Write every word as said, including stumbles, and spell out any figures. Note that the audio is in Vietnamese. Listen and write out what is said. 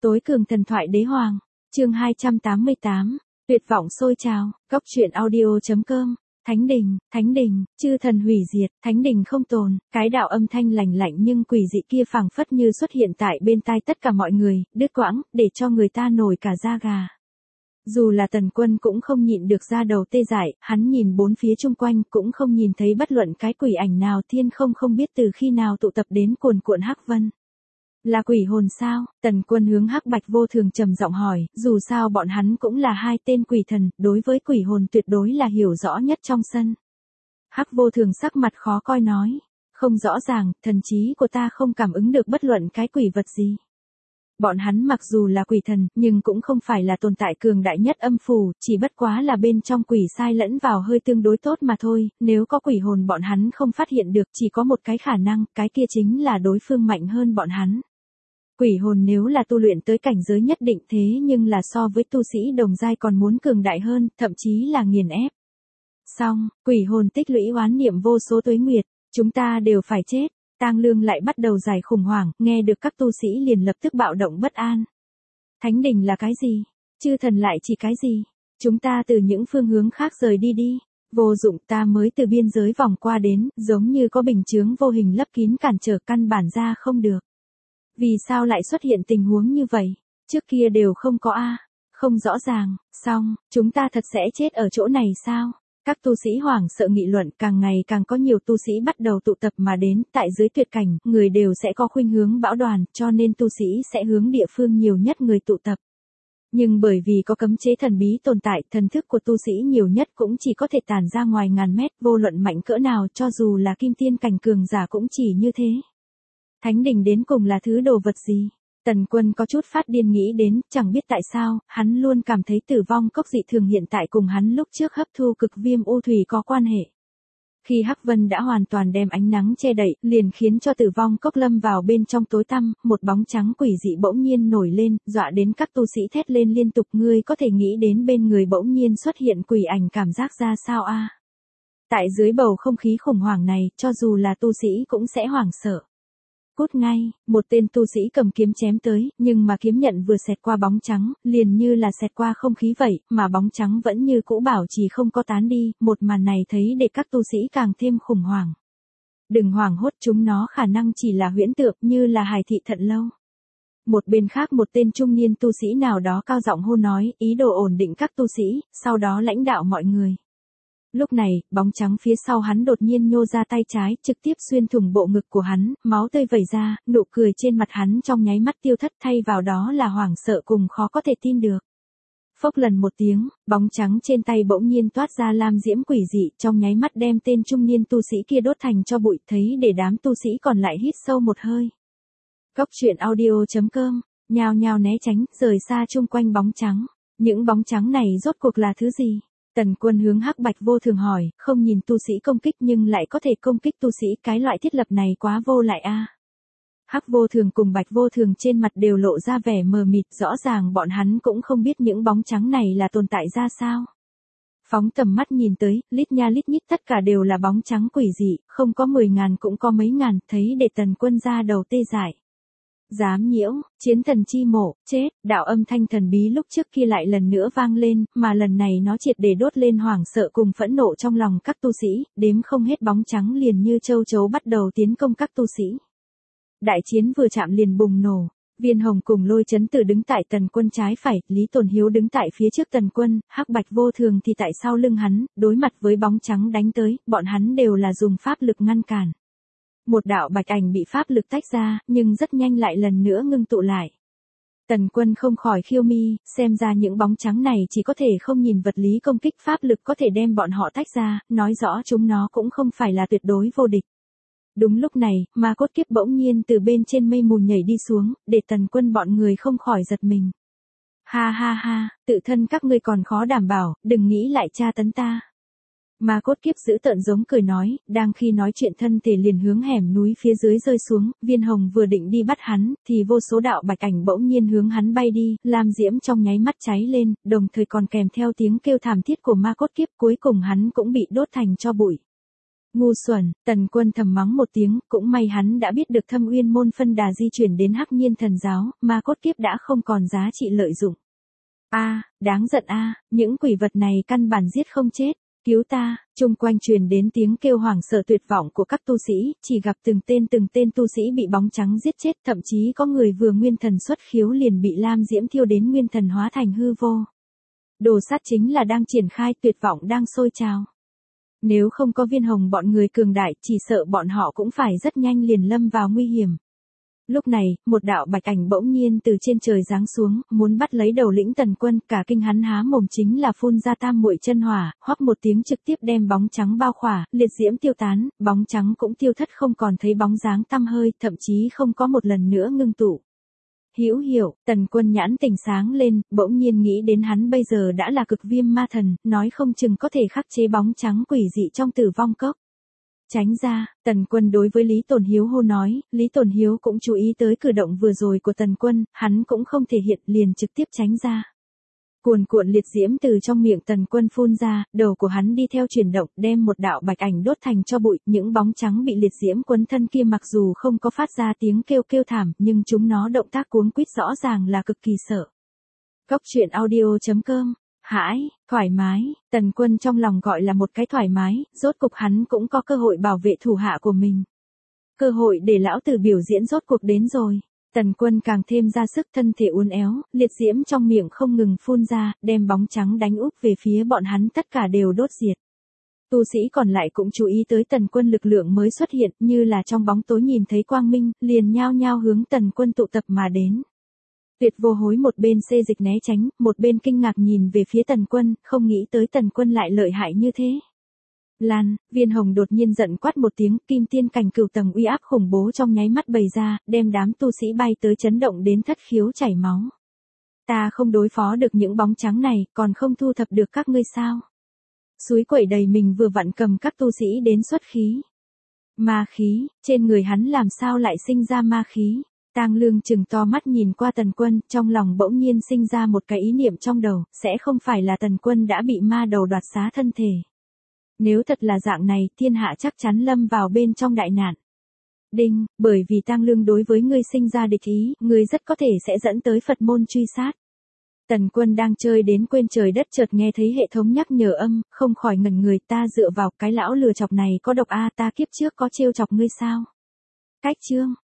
Tối cường thần thoại đế hoàng, chương hai trăm tám mươi tám, tuyệt vọng sôi trào, góc truyện audio.com, Thánh đình, Thánh đình, chư thần hủy diệt, Thánh đình không tồn, cái đạo âm thanh lành lạnh nhưng quỷ dị kia phảng phất như xuất hiện tại bên tai tất cả mọi người, đứt quãng, để cho người ta nổi cả da gà. Dù là Tần Quân cũng không nhịn được ra đầu tê dại, hắn nhìn bốn phía chung quanh cũng không nhìn thấy bất luận cái quỷ ảnh nào, thiên không không biết từ khi nào tụ tập đến cuồn cuộn hắc vân. Là quỷ hồn sao? Tần Quân hướng Hắc Bạch Vô Thường trầm giọng hỏi, dù sao bọn hắn cũng là hai tên quỷ thần, đối với quỷ hồn tuyệt đối là hiểu rõ nhất trong sân. Hắc Vô Thường sắc mặt khó coi nói, không rõ ràng, thần trí của ta không cảm ứng được bất luận cái quỷ vật gì. Bọn hắn mặc dù là quỷ thần, nhưng cũng không phải là tồn tại cường đại nhất âm phủ, chỉ bất quá là bên trong quỷ sai lẫn vào hơi tương đối tốt mà thôi, nếu có quỷ hồn bọn hắn không phát hiện được, chỉ có một cái khả năng, cái kia chính là đối phương mạnh hơn bọn hắn. Quỷ hồn nếu là tu luyện tới cảnh giới nhất định thế nhưng là so với tu sĩ đồng giai còn muốn cường đại hơn, thậm chí là nghiền ép. Xong, quỷ hồn tích lũy oán niệm vô số tuế nguyệt, chúng ta đều phải chết. Tang Lương lại bắt đầu giải khủng hoảng, nghe được các tu sĩ liền lập tức bạo động bất an. Thánh đình là cái gì? Chư thần lại chỉ cái gì? Chúng ta từ những phương hướng khác rời đi đi. Vô dụng, ta mới từ biên giới vòng qua đến, giống như có bình chướng vô hình lấp kín cản trở, căn bản ra không được. Vì sao lại xuất hiện tình huống như vậy? Trước kia đều không có a, không rõ ràng. Xong, chúng ta thật sẽ chết ở chỗ này sao? Các tu sĩ hoảng sợ nghị luận, càng ngày càng có nhiều tu sĩ bắt đầu tụ tập mà đến, tại dưới tuyệt cảnh, người đều sẽ có khuynh hướng bão đoàn, cho nên tu sĩ sẽ hướng địa phương nhiều nhất người tụ tập. Nhưng bởi vì có cấm chế thần bí tồn tại, thần thức của tu sĩ nhiều nhất cũng chỉ có thể tản ra ngoài ngàn mét, vô luận mạnh cỡ nào, cho dù là kim tiên cảnh cường giả cũng chỉ như thế. Thánh đình đến cùng là thứ đồ vật gì? Tần Quân có chút phát điên nghĩ đến, chẳng biết tại sao, hắn luôn cảm thấy tử vong cốc dị thường hiện tại cùng hắn lúc trước hấp thu cực viêm u thủy có quan hệ. Khi hắc vân đã hoàn toàn đem ánh nắng che đậy, liền khiến cho tử vong cốc lâm vào bên trong tối tăm, một bóng trắng quỷ dị bỗng nhiên nổi lên, dọa đến các tu sĩ thét lên liên tục, ngươi có thể nghĩ đến bên người bỗng nhiên xuất hiện quỷ ảnh cảm giác ra sao a? Tại dưới bầu không khí khủng hoảng này, cho dù là tu sĩ cũng sẽ hoảng sợ. Cút ngay, một tên tu sĩ cầm kiếm chém tới, nhưng mà kiếm nhận vừa xẹt qua bóng trắng, liền như là xẹt qua không khí vậy, mà bóng trắng vẫn như cũ bảo trì không có tán đi, một màn này thấy để các tu sĩ càng thêm khủng hoảng. Đừng hoảng hốt, chúng nó khả năng chỉ là huyễn tượng, như là hài thị thận lâu. Một bên khác một tên trung niên tu sĩ nào đó cao giọng hô nói, ý đồ ổn định các tu sĩ, sau đó lãnh đạo mọi người. Lúc này, bóng trắng phía sau hắn đột nhiên nhô ra tay trái, trực tiếp xuyên thủng bộ ngực của hắn, máu tươi vẩy ra, nụ cười trên mặt hắn trong nháy mắt tiêu thất, thay vào đó là hoảng sợ cùng khó có thể tin được. Phốc lần một tiếng, bóng trắng trên tay bỗng nhiên toát ra lam diễm quỷ dị, trong nháy mắt đem tên trung niên tu sĩ kia đốt thành cho bụi, thấy để đám tu sĩ còn lại hít sâu một hơi. Góc truyện audio.com, nhao nhao né tránh, rời xa chung quanh bóng trắng. Những bóng trắng này rốt cuộc là thứ gì? Tần Quân hướng Hắc Bạch Vô Thường hỏi, không nhìn tu sĩ công kích nhưng lại có thể công kích tu sĩ, cái loại thiết lập này quá vô lại a. Hắc Vô Thường cùng Bạch Vô Thường trên mặt đều lộ ra vẻ mờ mịt, rõ ràng bọn hắn cũng không biết những bóng trắng này là tồn tại ra sao. Phóng tầm mắt nhìn tới, lít nha lít nhít tất cả đều là bóng trắng quỷ dị, không có mười ngàn cũng có mấy ngàn, thấy để Tần Quân ra đầu tê dại. Dám nhiễu, chiến thần chi mộ, chết, đạo âm thanh thần bí lúc trước kia lại lần nữa vang lên, mà lần này nó triệt để đốt lên hoảng sợ cùng phẫn nộ trong lòng các tu sĩ, đếm không hết bóng trắng liền như châu chấu bắt đầu tiến công các tu sĩ. Đại chiến vừa chạm liền bùng nổ, Viên Hồng cùng Lôi Chấn Tử đứng tại Tần Quân trái phải, Lý Tồn Hiếu đứng tại phía trước Tần Quân, Hắc Bạch Vô Thường thì tại sau lưng hắn, đối mặt với bóng trắng đánh tới, bọn hắn đều là dùng pháp lực ngăn cản. Một đạo bạch ảnh bị pháp lực tách ra, nhưng rất nhanh lại lần nữa ngưng tụ lại. Tần Quân không khỏi khiêu mi, xem ra những bóng trắng này chỉ có thể không nhìn vật lý công kích, pháp lực có thể đem bọn họ tách ra, nói rõ chúng nó cũng không phải là tuyệt đối vô địch. Đúng lúc này, ma cốt kiếp bỗng nhiên từ bên trên mây mù nhảy đi xuống, để Tần Quân bọn người không khỏi giật mình. Ha ha ha, tự thân các ngươi còn khó đảm bảo, đừng nghĩ lại tra tấn ta. Ma cốt kiếp dữ tợn giống cười nói, đang khi nói chuyện thân thể liền hướng hẻm núi phía dưới rơi xuống, Viên Hồng vừa định đi bắt hắn, thì vô số đạo bạch ảnh bỗng nhiên hướng hắn bay đi, lam diễm trong nháy mắt cháy lên, đồng thời còn kèm theo tiếng kêu thảm thiết của ma cốt kiếp, cuối cùng hắn cũng bị đốt thành cho bụi. Ngu xuẩn, Tần Quân thầm mắng một tiếng, cũng may hắn đã biết được Thâm Uyên môn phân đà di chuyển đến Hắc Nhiên thần giáo, mà cốt kiếp đã không còn giá trị lợi dụng. A, đáng giận a, những quỷ vật này căn bản giết không chết. Cứu ta, chung quanh truyền đến tiếng kêu hoảng sợ tuyệt vọng của các tu sĩ, chỉ gặp từng tên từng tên tu sĩ bị bóng trắng giết chết, thậm chí có người vừa nguyên thần xuất khiếu liền bị lam diễm thiêu đến nguyên thần hóa thành hư vô. Đồ sát chính là đang triển khai, tuyệt vọng đang sôi trào. Nếu không có Viên Hồng bọn người cường đại, chỉ sợ bọn họ cũng phải rất nhanh liền lâm vào nguy hiểm. Lúc này, một đạo bạch ảnh bỗng nhiên từ trên trời giáng xuống, muốn bắt lấy đầu lĩnh Tần Quân, cả kinh hắn há mồm chính là phun ra tam muội chân hỏa, hoắc một tiếng trực tiếp đem bóng trắng bao khỏa, liệt diễm tiêu tán, bóng trắng cũng tiêu thất không còn thấy bóng dáng tăm hơi, thậm chí không có một lần nữa ngưng tụ. Hữu Hiểu, Tần Quân nhãn tỉnh sáng lên, bỗng nhiên nghĩ đến hắn bây giờ đã là cực viêm ma thần, nói không chừng có thể khắc chế bóng trắng quỷ dị trong Tử Vong Cốc. Tránh ra, Tần Quân đối với Lý Tồn Hiếu hô nói, Lý Tồn Hiếu cũng chú ý tới cử động vừa rồi của Tần Quân, hắn cũng không thể hiện liền trực tiếp tránh ra. Cuồn cuộn liệt diễm từ trong miệng Tần Quân phun ra, đầu của hắn đi theo chuyển động, đem một đạo bạch ảnh đốt thành tro bụi, những bóng trắng bị liệt diễm quấn thân kia mặc dù không có phát ra tiếng kêu kêu thảm, nhưng chúng nó động tác cuống quýt rõ ràng là cực kỳ sợ. Cốc truyện audio chấm com. Hãi, thoải mái, Tần Quân trong lòng gọi là một cái thoải mái, rốt cục hắn cũng có cơ hội bảo vệ thủ hạ của mình. Cơ hội để lão tử biểu diễn rốt cuộc đến rồi. Tần Quân càng thêm ra sức, thân thể uốn éo, liệt diễm trong miệng không ngừng phun ra, đem bóng trắng đánh úp về phía bọn hắn, tất cả đều đốt diệt. Tu sĩ còn lại cũng chú ý tới Tần Quân lực lượng mới xuất hiện, như là trong bóng tối nhìn thấy quang minh, liền nhao nhao hướng Tần Quân tụ tập mà đến. Tuyệt Vô Hối một bên xê dịch né tránh, một bên kinh ngạc nhìn về phía Tần Quân, không nghĩ tới Tần Quân lại lợi hại như thế. Lan, Viên Hồng đột nhiên giận quát một tiếng, kim tiên cảnh cửu tầng uy áp khủng bố trong nháy mắt bày ra, đem đám tu sĩ bay tới chấn động đến thất khiếu chảy máu. Ta không đối phó được những bóng trắng này, còn không thu thập được các ngươi sao? Suối quẩy đầy mình vừa vặn cầm các tu sĩ đến xuất khí. Ma khí, trên người hắn làm sao lại sinh ra ma khí? Tang Lương trừng to mắt nhìn qua Tần Quân, trong lòng bỗng nhiên sinh ra một cái ý niệm trong đầu, sẽ không phải là Tần Quân đã bị ma đầu đoạt xá thân thể. Nếu thật là dạng này, thiên hạ chắc chắn lâm vào bên trong đại nạn. Đinh, bởi vì Tang Lương đối với ngươi sinh ra địch ý, ngươi rất có thể sẽ dẫn tới Phật môn truy sát. Tần Quân đang chơi đến quên trời đất, chợt nghe thấy hệ thống nhắc nhở âm, không khỏi ngẩn người, ta dựa vào cái lão lừa chọc này có độc a, ta kiếp trước có trêu chọc ngươi sao? Cách chương